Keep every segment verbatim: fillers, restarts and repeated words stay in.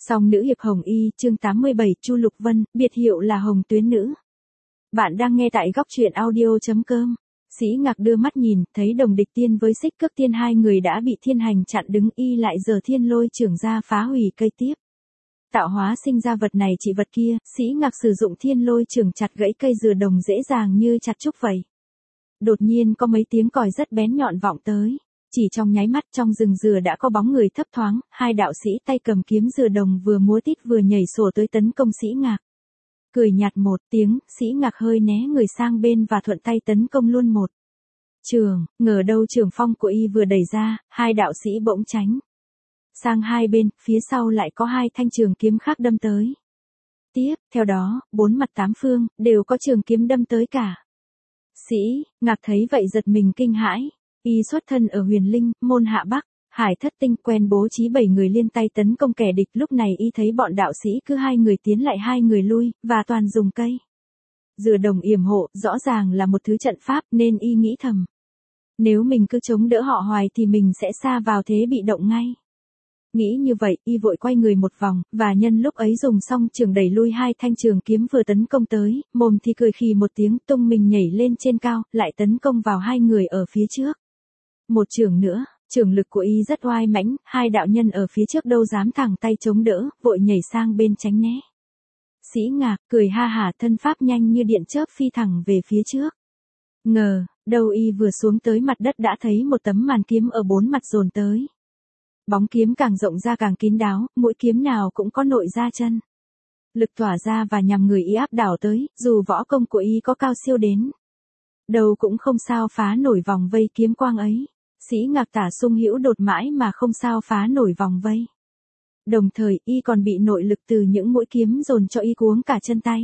Song nữ hiệp Hồng Y, chương tám mươi bảy, Chu Lục Vân, biệt hiệu là Hồng Tuyến Nữ. Bạn đang nghe tại góc truyện audio chấm com. Sĩ Ngạc đưa mắt nhìn, thấy Đồng Địch Tiên với Xích Cước Tiên hai người đã bị thiên hành chặn đứng, y lại giờ thiên lôi trưởng ra phá hủy cây tiếp. Tạo hóa sinh ra vật này trị vật kia, Sĩ Ngạc sử dụng thiên lôi trưởng chặt gãy cây dừa đồng dễ dàng như chặt trúc vậy. Đột nhiên có mấy tiếng còi rất bén nhọn vọng tới. Chỉ trong nháy mắt trong rừng dừa đã có bóng người thấp thoáng, hai đạo sĩ tay cầm kiếm dừa đồng vừa múa tít vừa nhảy sổ tới tấn công Sĩ Ngạc. Cười nhạt một tiếng, Sĩ Ngạc hơi né người sang bên và thuận tay tấn công luôn một trường, ngờ đâu trường phong của y vừa đẩy ra, hai đạo sĩ bỗng tránh sang hai bên, phía sau lại có hai thanh trường kiếm khác đâm tới. Tiếp, theo đó, bốn mặt tám phương, đều có trường kiếm đâm tới cả. Sĩ Ngạc thấy vậy giật mình kinh hãi. Y xuất thân ở Huyền Linh, môn hạ Bắc, Hải Thất Tinh, quen bố trí bảy người liên tay tấn công kẻ địch. Lúc này y thấy bọn đạo sĩ cứ hai người tiến lại hai người lui, và toàn dùng cây dừa đồng yểm hộ, rõ ràng là một thứ trận pháp, nên y nghĩ thầm. Nếu mình cứ chống đỡ họ hoài thì mình sẽ sa vào thế bị động ngay. Nghĩ như vậy, y vội quay người một vòng, và nhân lúc ấy dùng xong trường đẩy lui hai thanh trường kiếm vừa tấn công tới, mồm thì cười khì một tiếng, tung mình nhảy lên trên cao, lại tấn công vào hai người ở phía trước. Một trường nữa, trường lực của y rất oai mãnh, hai đạo nhân ở phía trước đâu dám thẳng tay chống đỡ, vội nhảy sang bên tránh né. Sĩ Ngạc cười ha hả, thân pháp nhanh như điện chớp phi thẳng về phía trước. Ngờ, đâu y vừa xuống tới mặt đất đã thấy một tấm màn kiếm ở bốn mặt dồn tới. Bóng kiếm càng rộng ra càng kín đáo, mỗi kiếm nào cũng có nội ra chân. Lực tỏa ra và nhằm người y áp đảo tới, dù võ công của y có cao siêu đến đâu cũng không sao phá nổi vòng vây kiếm quang ấy. Sĩ Ngạc tả sung hữu đột mãi mà không sao phá nổi vòng vây. Đồng thời, y còn bị nội lực từ những mũi kiếm dồn cho y cuống cả chân tay.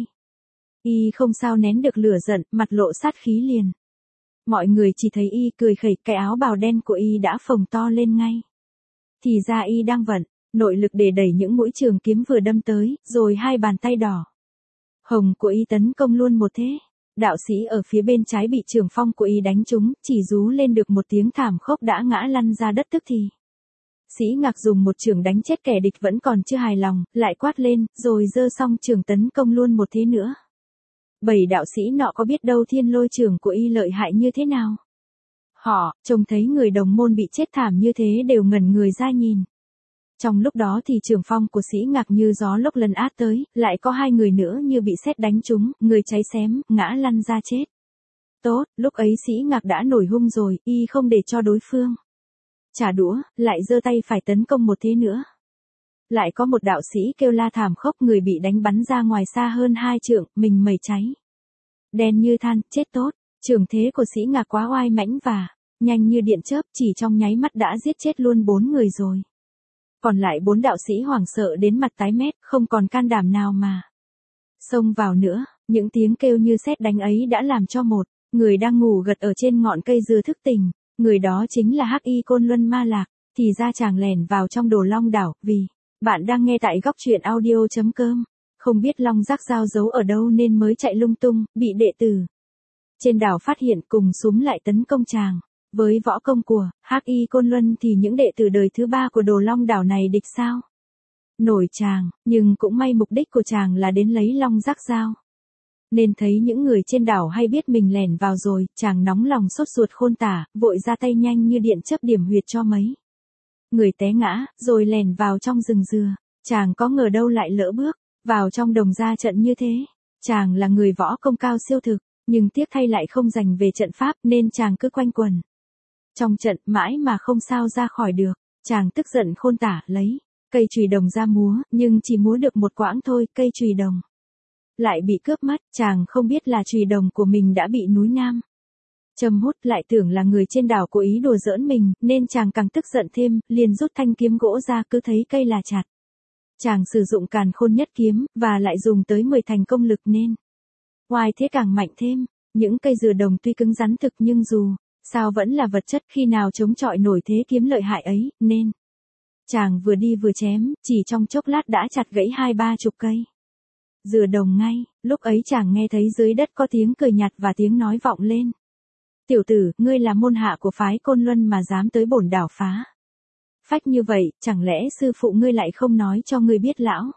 Y không sao nén được lửa giận, mặt lộ sát khí liền. Mọi người chỉ thấy y cười khẩy, cái áo bào đen của y đã phồng to lên ngay. Thì ra y đang vận nội lực để đẩy những mũi trường kiếm vừa đâm tới, rồi hai bàn tay đỏ hồng của y tấn công luôn một thế. Đạo sĩ ở phía bên trái bị trường phong của y đánh trúng, chỉ rú lên được một tiếng thảm khốc đã ngã lăn ra đất tức thì. Sĩ Ngạc dùng một trường đánh chết kẻ địch vẫn còn chưa hài lòng, lại quát lên, rồi giơ xong trường tấn công luôn một thế nữa. Bảy đạo sĩ nọ có biết đâu thiên lôi trường của y lợi hại như thế nào. Họ, trông thấy người đồng môn bị chết thảm như thế đều ngẩn người ra nhìn. Trong lúc đó thì trường phong của Sĩ Ngạc như gió lốc lần át tới, lại có hai người nữa như bị sét đánh trúng, người cháy xém, ngã lăn ra chết. Tốt, lúc ấy Sĩ Ngạc đã nổi hung rồi, y không để cho đối phương trả đũa, lại giơ tay phải tấn công một thế nữa. Lại có một đạo sĩ kêu la thảm khốc, người bị đánh bắn ra ngoài xa hơn hai trượng, mình mẩy cháy đen như than, chết tốt. Trường thế của Sĩ Ngạc quá oai mãnh và nhanh như điện chớp, chỉ trong nháy mắt đã giết chết luôn bốn người rồi. Còn lại bốn đạo sĩ hoảng sợ đến mặt tái mét, không còn can đảm nào mà xông vào nữa. Những tiếng kêu như sét đánh ấy đã làm cho một người đang ngủ gật ở trên ngọn cây dừa thức tỉnh. Người đó chính là Hắc Y Côn Luân Ma Lạc. Thì ra chàng lẻn vào trong Đồ Long Đảo. Vì bạn đang nghe tại góc truyện audio chấm com, không biết Long Giác Giao giấu ở đâu nên mới chạy lung tung, bị đệ tử trên đảo phát hiện cùng xúm lại tấn công chàng. Với võ công của Hắc Y Côn Luân thì những đệ tử đời thứ ba của Đồ Long Đảo này địch sao nổi chàng, nhưng cũng may mục đích của chàng là đến lấy Long Giác Giao. Nên thấy những người trên đảo hay biết mình lẻn vào rồi, chàng nóng lòng sốt ruột khôn tả, vội ra tay nhanh như điện chớp điểm huyệt cho mấy người té ngã, rồi lẻn vào trong rừng dừa. Chàng có ngờ đâu lại lỡ bước vào trong đồng ra trận như thế. Chàng là người võ công cao siêu thực, nhưng tiếc thay lại không dành về trận pháp, nên chàng cứ quanh quẩn trong trận mãi mà không sao ra khỏi được. Chàng tức giận khôn tả, lấy cây chùy đồng ra múa, nhưng chỉ múa được một quãng thôi, cây chùy đồng lại bị cướp mất. Chàng không biết là chùy đồng của mình đã bị núi Nam châm hút, lại tưởng là người trên đảo cố ý đùa giỡn mình, nên chàng càng tức giận thêm, liền rút thanh kiếm gỗ ra, cứ thấy cây là chặt. Chàng sử dụng Càn Khôn Nhất Kiếm, và lại dùng tới mười thành công lực nên oai thế càng mạnh thêm. Những cây dừa đồng tuy cứng rắn thực nhưng dù sao vẫn là vật chất, khi nào chống chọi nổi thế kiếm lợi hại ấy, nên chàng vừa đi vừa chém, chỉ trong chốc lát đã chặt gãy hai ba chục cây dừa đồng ngay. Lúc ấy chàng nghe thấy dưới đất có tiếng cười nhạt và tiếng nói vọng lên. Tiểu tử, ngươi là môn hạ của phái Côn Luân mà dám tới bổn đảo phá Phách như vậy, chẳng lẽ sư phụ ngươi lại không nói cho ngươi biết lão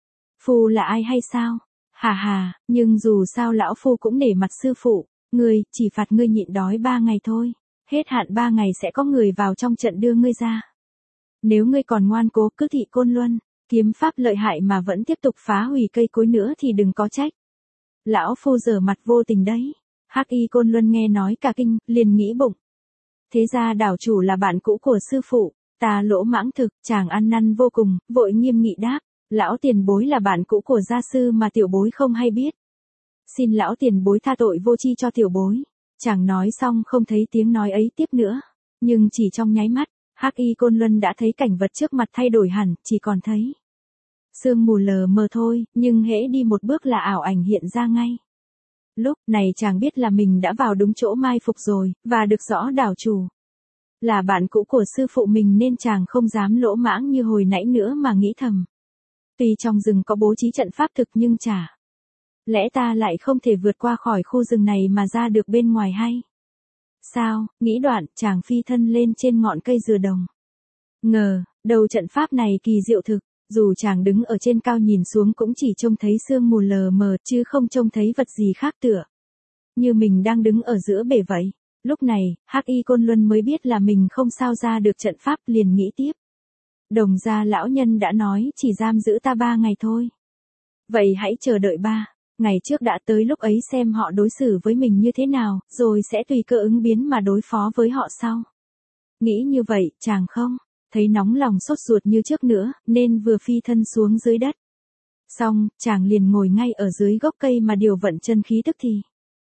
phu là ai hay sao? Hà hà, nhưng dù sao lão phu cũng nể mặt sư phụ, ngươi, chỉ phạt ngươi nhịn đói ba ngày thôi, hết hạn ba ngày sẽ có người vào trong trận đưa ngươi ra. Nếu ngươi còn ngoan cố cứ thị Côn Luân, kiếm pháp lợi hại mà vẫn tiếp tục phá hủy cây cối nữa thì đừng có trách. Lão phu giở mặt vô tình đấy. Hắc Y Côn Luân nghe nói cả kinh, liền nghĩ bụng. Thế ra đảo chủ là bạn cũ của sư phụ, ta lỗ mãng thực, chàng ăn năn vô cùng, vội nghiêm nghị đáp. Lão tiền bối là bạn cũ của gia sư mà tiểu bối không hay biết. Xin lão tiền bối tha tội vô tri cho tiểu bối. Chàng nói xong không thấy tiếng nói ấy tiếp nữa. Nhưng chỉ trong nháy mắt, Hắc Y Côn Luân đã thấy cảnh vật trước mặt thay đổi hẳn, chỉ còn thấy sương mù lờ mờ thôi, nhưng hễ đi một bước là ảo ảnh hiện ra ngay. Lúc này chàng biết là mình đã vào đúng chỗ mai phục rồi, và được rõ đảo chủ là bạn cũ của sư phụ mình nên chàng không dám lỗ mãng như hồi nãy nữa mà nghĩ thầm. Tuy trong rừng có bố trí trận pháp thực nhưng chả lẽ ta lại không thể vượt qua khỏi khu rừng này mà ra được bên ngoài hay? Sao, nghĩ đoạn, chàng phi thân lên trên ngọn cây dừa đồng. Ngờ, đầu trận pháp này kỳ diệu thực, dù chàng đứng ở trên cao nhìn xuống cũng chỉ trông thấy sương mù lờ mờ chứ không trông thấy vật gì khác tựa như mình đang đứng ở giữa bể vậy. Lúc này, Hắc Y Côn Luân mới biết là mình không sao ra được trận pháp, liền nghĩ tiếp. Đồng gia lão nhân đã nói chỉ giam giữ ta ba ngày thôi. Vậy hãy chờ đợi ba ngày trước đã, tới lúc ấy xem họ đối xử với mình như thế nào, rồi sẽ tùy cơ ứng biến mà đối phó với họ sau. Nghĩ như vậy, chàng không thấy nóng lòng sốt ruột như trước nữa, nên vừa phi thân xuống dưới đất. Xong, chàng liền ngồi ngay ở dưới gốc cây mà điều vận chân khí tức thì.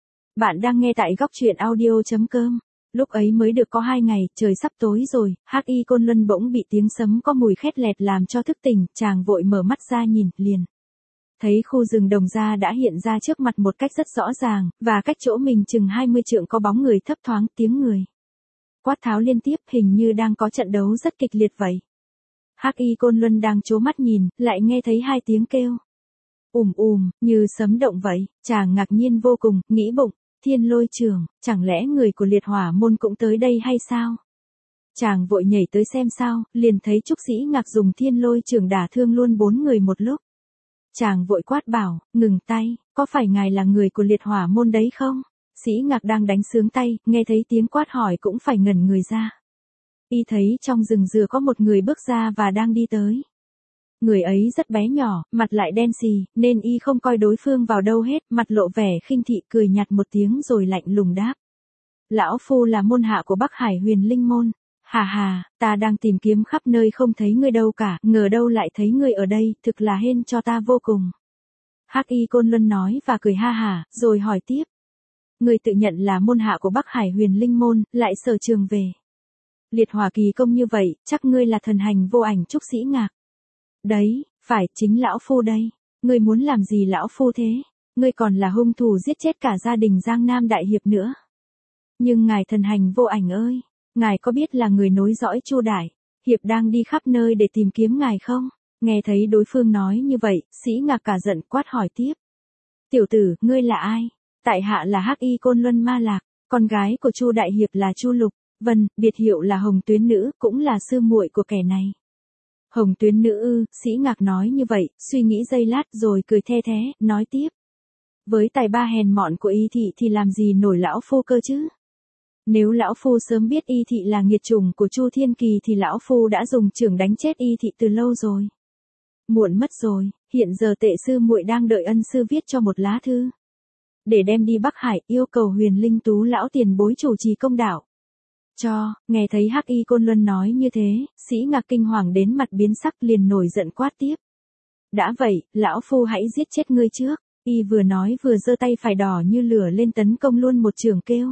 Bạn đang nghe tại góc truyện audio.com. Lúc ấy mới được có hai ngày, trời sắp tối rồi, Hắc Y Côn Luân bỗng bị tiếng sấm có mùi khét lẹt làm cho thức tỉnh, chàng vội mở mắt ra nhìn, liền thấy khu rừng đồng gia đã hiện ra trước mặt một cách rất rõ ràng, và cách chỗ mình chừng hai mươi trượng có bóng người thấp thoáng, tiếng người quát tháo liên tiếp, hình như đang có trận đấu rất kịch liệt vậy. Hắc Y Côn Luân đang trố mắt nhìn, lại nghe thấy hai tiếng kêu ùm ùm, như sấm động vậy, chàng ngạc nhiên vô cùng, nghĩ bụng, Thiên Lôi Trưởng, chẳng lẽ người của Liệt Hỏa môn cũng tới đây hay sao? Chàng vội nhảy tới xem sao, liền thấy Trúc Sĩ Ngạc dùng Thiên Lôi Trưởng đả thương luôn bốn người một lúc. Chàng vội quát bảo, ngừng tay, có phải ngài là người của Liệt Hỏa môn đấy không? Sĩ Ngạc đang đánh sướng tay, nghe thấy tiếng quát hỏi cũng phải ngẩn người ra. Y thấy trong rừng dừa có một người bước ra và đang đi tới. Người ấy rất bé nhỏ, mặt lại đen xì, nên y không coi đối phương vào đâu hết, mặt lộ vẻ khinh thị, cười nhạt một tiếng rồi lạnh lùng đáp. Lão phu là môn hạ của Bắc Hải Huyền Linh môn. Hà hà, ta đang tìm kiếm khắp nơi không thấy ngươi đâu cả, ngờ đâu lại thấy ngươi ở đây, thực là hên cho ta vô cùng. Hắc Y Côn Luân nói và cười ha hả, rồi hỏi tiếp. Ngươi tự nhận là môn hạ của Bắc Hải Huyền Linh môn, lại sở trường về Liệt Hỏa kỳ công như vậy, chắc ngươi là thần hành vô ảnh Trúc Sĩ Ngạc. Đấy, phải, chính lão phu đây. Ngươi muốn làm gì lão phu thế? Ngươi còn là hung thủ giết chết cả gia đình Giang Nam Đại Hiệp nữa. Nhưng ngài thần hành vô ảnh ơi, ngài có biết là người nối dõi Chu Đại Hiệp đang đi khắp nơi để tìm kiếm ngài không? Nghe thấy đối phương nói như vậy, Sĩ Ngạc cả giận quát hỏi tiếp. Tiểu tử, ngươi là ai? Tại hạ là Hắc Y Côn Luân Ma Lạc, con gái của Chu Đại Hiệp là Chu Lục Vân, biệt hiệu là Hồng Tuyến Nữ, cũng là sư muội của kẻ này. Hồng Tuyến Nữ ư? Sĩ Ngạc nói như vậy, suy nghĩ giây lát rồi cười the thế, nói tiếp. Với tài ba hèn mọn của y thị thì làm gì nổi lão phu cơ chứ? Nếu lão phu sớm biết y thị là nghiệt chủng của Chu Thiên Kỳ thì lão phu đã dùng chưởng đánh chết y thị từ lâu rồi. Muộn mất rồi, hiện giờ tệ sư muội đang đợi ân sư viết cho một lá thư để đem đi Bắc Hải, yêu cầu Huyền Linh Tú lão tiền bối chủ trì công đạo cho. Nghe thấy Hắc Y Côn Luân nói như thế, Sĩ Ngạc kinh hoàng đến mặt biến sắc, liền nổi giận quát tiếp. Đã vậy, lão phu hãy giết chết ngươi trước. Y vừa nói vừa giơ tay phải đỏ như lửa lên tấn công luôn một chưởng kêu.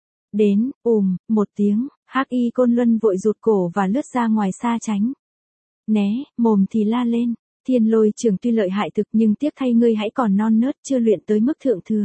Đến, ùm, một tiếng, Hắc Y Côn Luân vội rụt cổ và lướt ra ngoài xa tránh. Né, mồm thì la lên. Thiên Lôi Trưởng tuy lợi hại thực nhưng tiếc thay ngươi hãy còn non nớt, chưa luyện tới mức thượng thừa.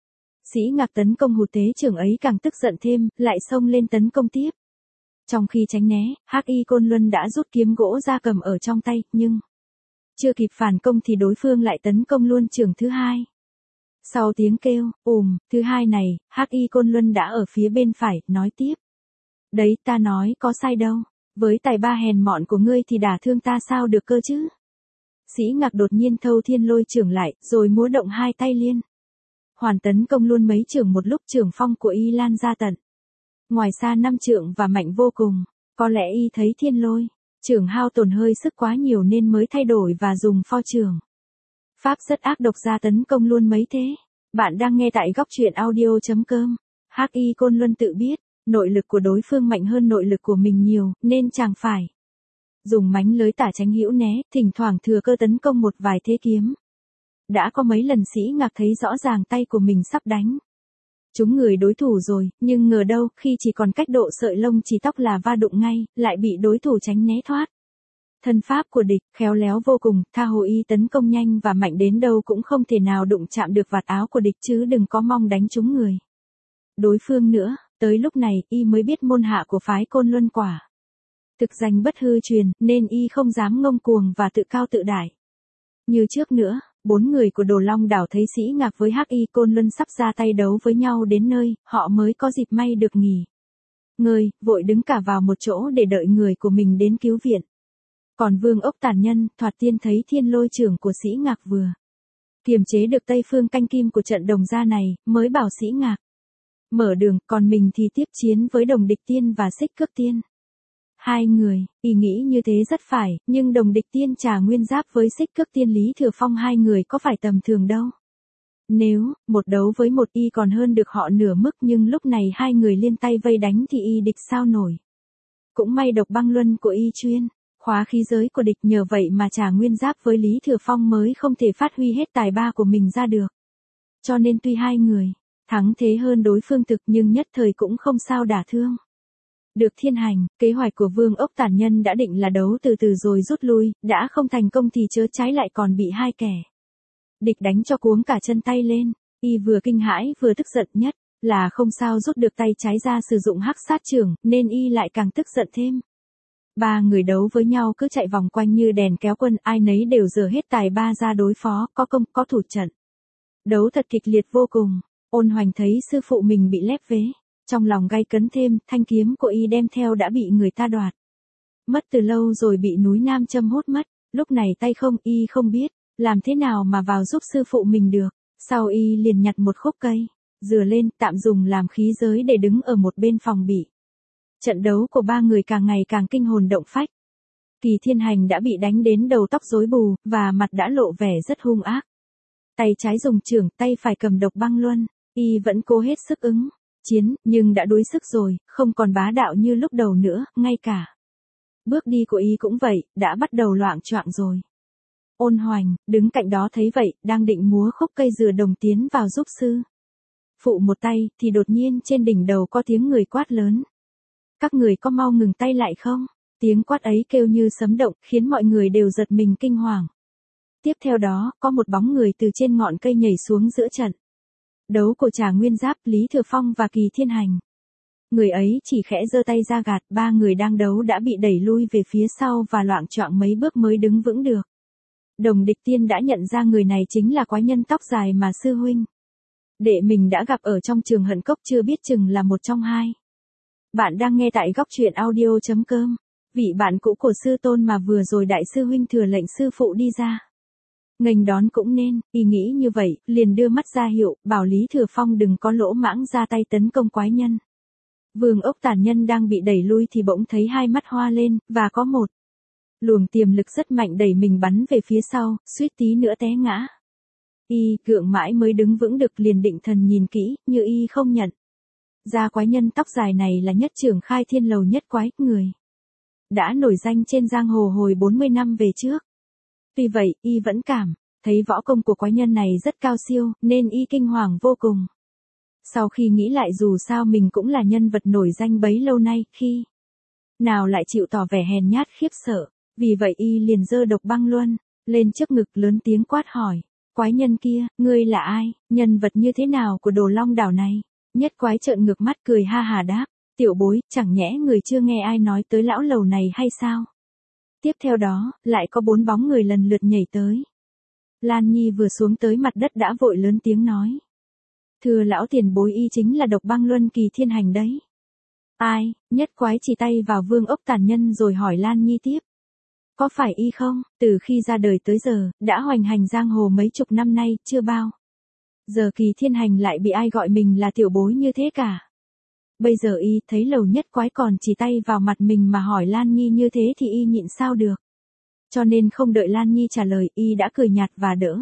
Sĩ Ngạc tấn công hụt tế trưởng ấy càng tức giận thêm, lại xông lên tấn công tiếp. Trong khi tránh né, Hắc Y Côn Luân đã rút kiếm gỗ ra cầm ở trong tay, nhưng chưa kịp phản công thì đối phương lại tấn công luôn chưởng thứ hai. Sau tiếng kêu, ùm, thứ hai này, Hắc Y Côn Luân đã ở phía bên phải, nói tiếp. Đấy, ta nói có sai đâu. Với tài ba hèn mọn của ngươi thì đả thương ta sao được cơ chứ? Sĩ Ngạc đột nhiên thâu thiên lôi trưởng lại, rồi múa động hai tay liên. Hoàn tấn công luôn mấy trưởng một lúc, trưởng phong của y lan ra tận. Ngoài xa năm trượng và mạnh vô cùng, có lẽ y thấy thiên lôi, trưởng hao tổn hơi sức quá nhiều nên mới thay đổi và dùng pho trưởng. Pháp rất ác độc ra tấn công luôn mấy thế. Bạn đang nghe tại góc truyện audio.com. Hắc Y Côn Luân tự biết, nội lực của đối phương mạnh hơn nội lực của mình nhiều, nên chàng phải dùng mánh lới tả tránh hữu né, thỉnh thoảng thừa cơ tấn công một vài thế kiếm. Đã có mấy lần Sĩ Ngạc thấy rõ ràng tay của mình sắp đánh trúng người đối thủ rồi, nhưng ngờ đâu, khi chỉ còn cách độ sợi lông chỉ tóc là va đụng ngay, lại bị đối thủ tránh né thoát. Thân pháp của địch, khéo léo vô cùng, tha hồ y tấn công nhanh và mạnh đến đâu cũng không thể nào đụng chạm được vạt áo của địch chứ đừng có mong đánh trúng người đối phương nữa. Tới lúc này, y mới biết môn hạ của phái Côn Luân quả thực danh bất hư truyền, nên y không dám ngông cuồng và tự cao tự đại như trước nữa. Bốn người của Đồ Long đảo thấy Sĩ Ngạc với Hắc Y Côn Luân sắp ra tay đấu với nhau đến nơi, họ mới có dịp may được nghỉ ngơi, vội đứng cả vào một chỗ để đợi người của mình đến cứu viện. Còn Vương Ốc Tản Nhân, thoạt tiên thấy thiên lôi trưởng của Sĩ Ngạc vừa kiềm chế được Tây Phương canh kim của trận Đồng Gia này, mới bảo Sĩ Ngạc mở đường, còn mình thì tiếp chiến với Đồng Địch Tiên và Xích Cước Tiên. Hai người, y nghĩ như thế rất phải, nhưng Đồng Địch Tiên Trà Nguyên Giáp với Xích Cước Tiên Lý Thừa Phong hai người có phải tầm thường đâu. Nếu, một đấu với một y còn hơn được họ nửa mức, nhưng lúc này hai người liên tay vây đánh thì y địch sao nổi. Cũng may độc băng luân của y chuyên khóa khí giới của địch, nhờ vậy mà Trà Nguyên Giáp với Lý Thừa Phong mới không thể phát huy hết tài ba của mình ra được. Cho nên tuy hai người thắng thế hơn đối phương thực, nhưng nhất thời cũng không sao đả thương được Thiên Hành. Kế hoạch của Vương Ốc Tản Nhân đã định là đấu từ từ rồi rút lui, đã không thành công thì chớ trái lại còn bị hai kẻ địch đánh cho cuống cả chân tay lên. Y vừa kinh hãi vừa tức giận, nhất là không sao rút được tay trái ra sử dụng hắc sát trưởng, nên y lại càng tức giận thêm. Ba người đấu với nhau cứ chạy vòng quanh như đèn kéo quân, ai nấy đều dở hết tài ba ra đối phó, có công có thủ, trận đấu thật kịch liệt vô cùng. Ôn Hoành thấy sư phụ mình bị lép vế, trong lòng gay cấn thêm, thanh kiếm của y đem theo đã bị người ta đoạt mất từ lâu rồi, bị núi Nam Châm hốt mất. Lúc này tay không, y không biết làm thế nào mà vào giúp sư phụ mình được. Sau y liền nhặt một khúc cây dừa lên, tạm dùng làm khí giới để đứng ở một bên phòng bị. Trận đấu của ba người càng ngày càng kinh hồn động phách. Kỳ Thiên Hành đã bị đánh đến đầu tóc rối bù, và mặt đã lộ vẻ rất hung ác. Tay trái dùng chưởng, tay phải cầm độc băng luân. Y vẫn cố hết sức ứng chiến, nhưng đã đuối sức rồi, không còn bá đạo như lúc đầu nữa, ngay cả bước đi của y cũng vậy, đã bắt đầu loạng choạng rồi. Ôn Hoành, đứng cạnh đó thấy vậy, đang định múa khúc cây dừa đồng tiến vào giúp sư phụ một tay, thì đột nhiên trên đỉnh đầu có tiếng người quát lớn. Các người có mau ngừng tay lại không? Tiếng quát ấy kêu như sấm động, khiến mọi người đều giật mình kinh hoàng. Tiếp theo đó, có một bóng người từ trên ngọn cây nhảy xuống giữa trận đấu của Trà Nguyên Giáp, Lý Thừa Phong và Kỳ Thiên Hành. Người ấy chỉ khẽ giơ tay ra gạt, ba người đang đấu đã bị đẩy lui về phía sau và loạng choạng mấy bước mới đứng vững được. Đồng Địch Tiên đã nhận ra người này chính là quái nhân tóc dài mà sư huynh đệ mình đã gặp ở trong trường Hận Cốc, chưa biết chừng là một trong hai. Bạn đang nghe tại góc truyện audio.com. Vị bạn cũ của sư tôn mà vừa rồi đại sư huynh thừa lệnh sư phụ đi ra nghênh đón cũng nên, y nghĩ như vậy, liền đưa mắt ra hiệu, bảo Lý Thừa Phong đừng có lỗ mãng ra tay tấn công quái nhân. Vương Ốc Tản Nhân đang bị đẩy lui thì bỗng thấy hai mắt hoa lên, và có một luồng tiềm lực rất mạnh đẩy mình bắn về phía sau, suýt tí nữa té ngã. Y gượng mãi mới đứng vững được, liền định thần nhìn kỹ, như y không nhận ra quái nhân tóc dài này là nhất trưởng Khai Thiên Lầu Nhất Quái, người đã nổi danh trên giang hồ hồi bốn mươi năm về trước. Tuy vậy, y vẫn cảm thấy võ công của quái nhân này rất cao siêu, nên y kinh hoàng vô cùng. Sau khi nghĩ lại dù sao mình cũng là nhân vật nổi danh bấy lâu nay, khi nào lại chịu tỏ vẻ hèn nhát khiếp sợ. Vì vậy y liền giơ độc băng luân lên trước ngực, lớn tiếng quát hỏi. Quái nhân kia, ngươi là ai, nhân vật như thế nào của Đồ Long đảo này? Nhất Quái trợn ngược mắt cười ha hà đáp. Tiểu bối, chẳng nhẽ người chưa nghe ai nói tới lão lầu này hay sao? Tiếp theo đó, lại có bốn bóng người lần lượt nhảy tới. Lan Nhi vừa xuống tới mặt đất đã vội lớn tiếng nói. Thưa lão tiền bối, y chính là độc băng luân Kỳ Thiên Hành đấy. Ai? Nhất quái chỉ tay vào Vương Ốc Tàn Nhân rồi hỏi Lan Nhi tiếp. Có phải y không? Từ khi ra đời tới giờ, đã hoành hành giang hồ mấy chục năm nay, chưa bao giờ Kỳ Thiên Hành lại bị ai gọi mình là tiểu bối như thế cả. Bây giờ y thấy Lầu Nhất quái còn chỉ tay vào mặt mình mà hỏi Lan Nhi như thế thì y nhịn sao được. Cho nên không đợi Lan Nhi trả lời, y đã cười nhạt và đỡ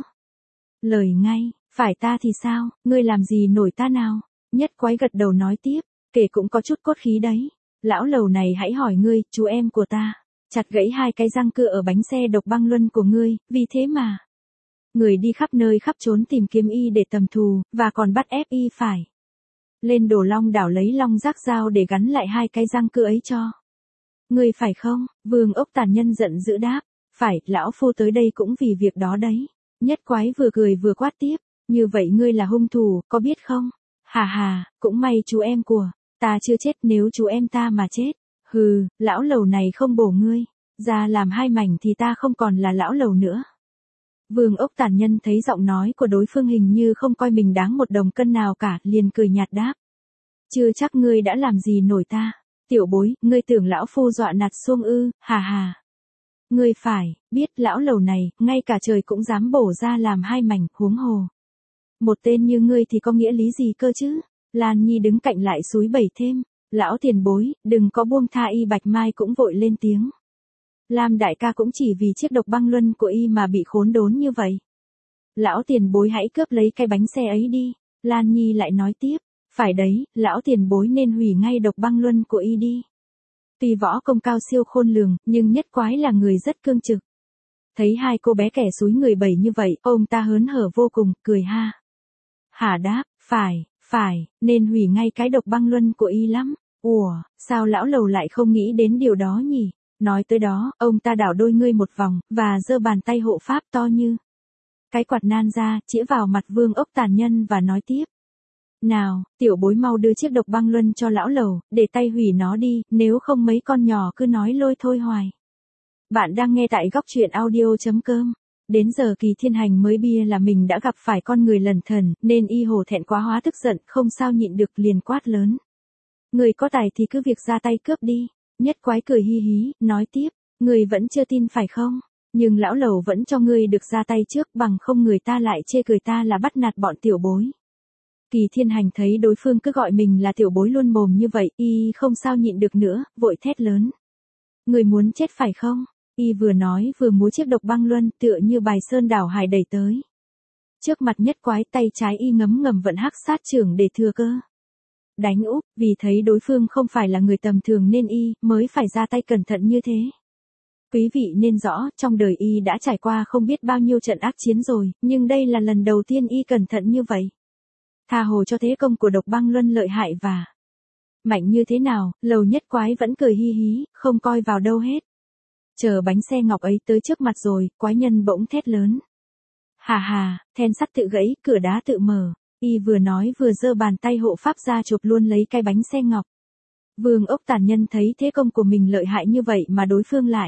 lời ngay. Phải ta thì sao, ngươi làm gì nổi ta nào? Nhất quái gật đầu nói tiếp, kể cũng có chút cốt khí đấy. Lão Lầu này hãy hỏi ngươi, chú em của ta chặt gãy hai cái răng cưa ở bánh xe độc băng luân của ngươi, vì thế mà người đi khắp nơi khắp trốn tìm kiếm y để tầm thù, và còn bắt ép y phải lên Đồ Long đảo lấy long giác dao để gắn lại hai cái răng cưa ấy cho ngươi phải không? Vương Ốc Tàn Nhân giận dữ đáp, phải, lão phu tới đây cũng vì việc đó đấy. Nhất quái vừa cười vừa quát tiếp, như vậy ngươi là hung thủ, có biết không? Hà hà, cũng may chú em của ta chưa chết, nếu chú em ta mà chết, hừ, lão Lầu này không bổ ngươi ra làm hai mảnh thì ta không còn là lão Lầu nữa. Vương Ốc Tàn Nhân thấy giọng nói của đối phương hình như không coi mình đáng một đồng cân nào cả, liền cười nhạt đáp. Chưa chắc ngươi đã làm gì nổi ta. Tiểu bối, ngươi tưởng lão phu dọa nạt xuông ư, hà hà. Ngươi phải, biết lão Lầu này, ngay cả trời cũng dám bổ ra làm hai mảnh, huống hồ. Một tên như ngươi thì có nghĩa lý gì cơ chứ? Lan Nhi đứng cạnh lại xúi bẩy thêm. Lão tiền bối, đừng có buông tha y. Bạch Mai cũng vội lên tiếng. Lam đại ca cũng chỉ vì chiếc độc băng luân của y mà bị khốn đốn như vậy. Lão tiền bối hãy cướp lấy cái bánh xe ấy đi. Lan Nhi lại nói tiếp. Phải đấy, lão tiền bối nên hủy ngay độc băng luân của y đi. Tuy võ công cao siêu khôn lường, nhưng Nhất quái là người rất cương trực. Thấy hai cô bé kẻ xúi người bẩy như vậy, ông ta hớn hở vô cùng, cười ha. Hả đáp, phải, phải, nên hủy ngay cái độc băng luân của y lắm. Ủa, sao lão Lầu lại không nghĩ đến điều đó nhỉ? Nói tới đó, ông ta đảo đôi ngươi một vòng, và giơ bàn tay hộ pháp to như cái quạt nan ra, chĩa vào mặt Vương Ốc Tàn Nhân và nói tiếp. Nào, tiểu bối mau đưa chiếc độc băng luân cho lão Lầu, để tay hủy nó đi, nếu không mấy con nhỏ cứ nói lôi thôi hoài. Bạn đang nghe tại góc truyện audio.com. Đến giờ Kỳ Thiên Hành mới bia là mình đã gặp phải con người lẩn thần, nên y hổ thẹn quá hóa tức giận, không sao nhịn được liền quát lớn. Người có tài thì cứ việc ra tay cướp đi. Nhất quái cười hi hí, nói tiếp, người vẫn chưa tin phải không? Nhưng lão Lầu vẫn cho ngươi được ra tay trước, bằng không người ta lại chê cười ta là bắt nạt bọn tiểu bối. Kỳ Thiên Hành thấy đối phương cứ gọi mình là tiểu bối luôn mồm như vậy, y không sao nhịn được nữa, vội thét lớn. Người muốn chết phải không? Y vừa nói vừa múa chiếc độc băng luân tựa như bài sơn đảo hải đẩy tới. Trước mặt Nhất quái, tay trái y ngấm ngầm vận hắc sát trưởng để thừa cơ đánh úp, vì thấy đối phương không phải là người tầm thường nên y mới phải ra tay cẩn thận như thế. Quý vị nên rõ, trong đời y đã trải qua không biết bao nhiêu trận ác chiến rồi, nhưng đây là lần đầu tiên y cẩn thận như vậy. Tha hồ cho thế công của độc băng luân lợi hại và mạnh như thế nào, Lầu Nhất quái vẫn cười hi hí, không coi vào đâu hết. Chờ bánh xe ngọc ấy tới trước mặt rồi, quái nhân bỗng thét lớn. Hà hà, then sắt tự gãy, cửa đá tự mở. Y vừa nói vừa giơ bàn tay hộ pháp ra chụp luôn lấy cái bánh xe ngọc. Vương Ốc Tàn Nhân thấy thế công của mình lợi hại như vậy mà đối phương lại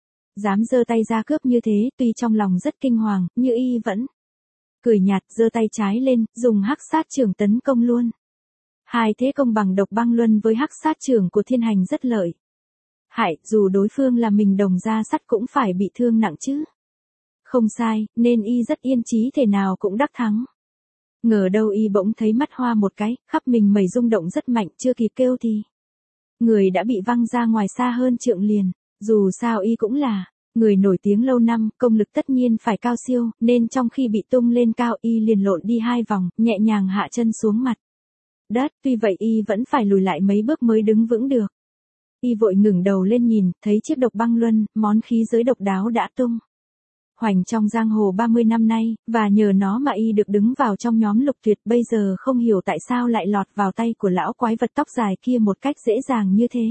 dám giơ tay ra cướp như thế, tuy trong lòng rất kinh hoàng, như y vẫn cười nhạt, giơ tay trái lên, dùng hắc sát trưởng tấn công luôn. Hai thế công bằng độc băng luân với hắc sát trưởng của Thiên Hành rất lợi hại, dù đối phương là mình đồng ra sắt cũng phải bị thương nặng chứ. Không sai, nên y rất yên chí thể nào cũng đắc thắng. Ngờ đâu y bỗng thấy mắt hoa một cái, khắp mình mẩy rung động rất mạnh, chưa kịp kêu thì người đã bị văng ra ngoài xa hơn trượng liền. Dù sao y cũng là người nổi tiếng lâu năm, công lực tất nhiên phải cao siêu, nên trong khi bị tung lên cao y liền lộn đi hai vòng, nhẹ nhàng hạ chân xuống mặt đất, tuy vậy y vẫn phải lùi lại mấy bước mới đứng vững được. Y vội ngẩng đầu lên nhìn, thấy chiếc độc băng luân, món khí giới độc đáo đã tung hoành trong giang hồ ba mươi năm nay, và nhờ nó mà y được đứng vào trong nhóm lục tuyệt, bây giờ không hiểu tại sao lại lọt vào tay của lão quái vật tóc dài kia một cách dễ dàng như thế.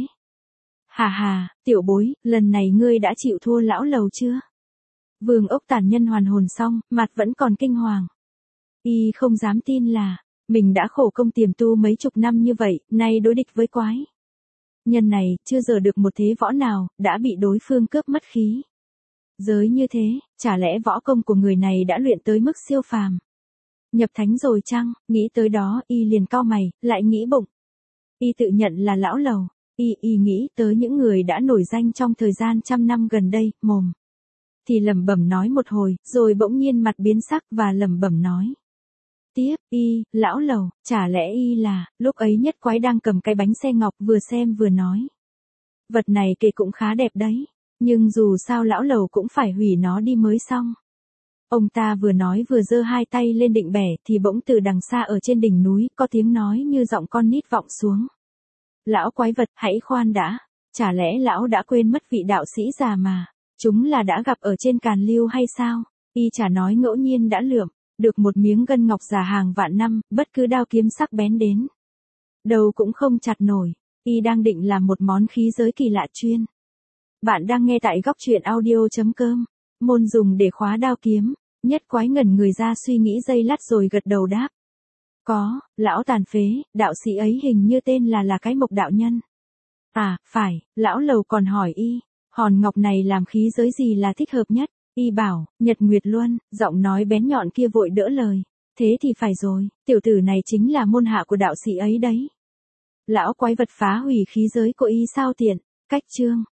Hà hà, tiểu bối, lần này ngươi đã chịu thua lão Lầu chưa? Vương Ốc Tàn Nhân hoàn hồn xong, mặt vẫn còn kinh hoàng. Y không dám tin là mình đã khổ công tiềm tu mấy chục năm như vậy, nay đối địch với quái nhân này, chưa giờ được một thế võ nào, đã bị đối phương cướp mất khí giới như thế, chả lẽ võ công của người này đã luyện tới mức siêu phàm, nhập thánh rồi chăng? Nghĩ tới đó, y liền cau mày, lại nghĩ bụng. Y tự nhận là lão lầu. Y y nghĩ tới những người đã nổi danh trong thời gian trăm năm gần đây, mồm thì lẩm bẩm nói một hồi, rồi bỗng nhiên mặt biến sắc và lẩm bẩm nói tiếp, Y, lão lầu, chả lẽ Y là, lúc ấy Nhất Quái đang cầm cái bánh xe ngọc vừa xem vừa nói. Vật này kệ cũng khá đẹp đấy, nhưng dù sao lão lầu cũng phải hủy nó đi mới xong. Ông ta vừa nói vừa giơ hai tay lên định bẻ thì bỗng từ đằng xa ở trên đỉnh núi có tiếng nói như giọng con nít vọng xuống. Lão quái vật, hãy khoan đã, chả lẽ lão đã quên mất vị đạo sĩ già mà, chúng là đã gặp ở trên Càn Liêu hay sao? Y chả nói ngẫu nhiên đã lượm được một miếng ngân ngọc già hàng vạn năm, bất cứ đao kiếm sắc bén đến đầu cũng không chặt nổi. Y đang định làm một món khí giới kỳ lạ chuyên. Bạn đang nghe tại góc truyện audio.com. Môn dùng để khóa đao kiếm. Nhất Quái ngẩn người ra suy nghĩ giây lát rồi gật đầu đáp. Có, lão tàn phế, đạo sĩ ấy hình như tên là là cái Mộc đạo nhân. À, phải, lão lầu còn hỏi Y, hòn ngọc này làm khí giới gì là thích hợp nhất? Y bảo, Nhật Nguyệt Luân, giọng nói bén nhọn kia vội đỡ lời. Thế thì phải rồi, tiểu tử này chính là môn hạ của đạo sĩ ấy đấy. Lão quái vật phá hủy khí giới của Y sao tiện, cách chương.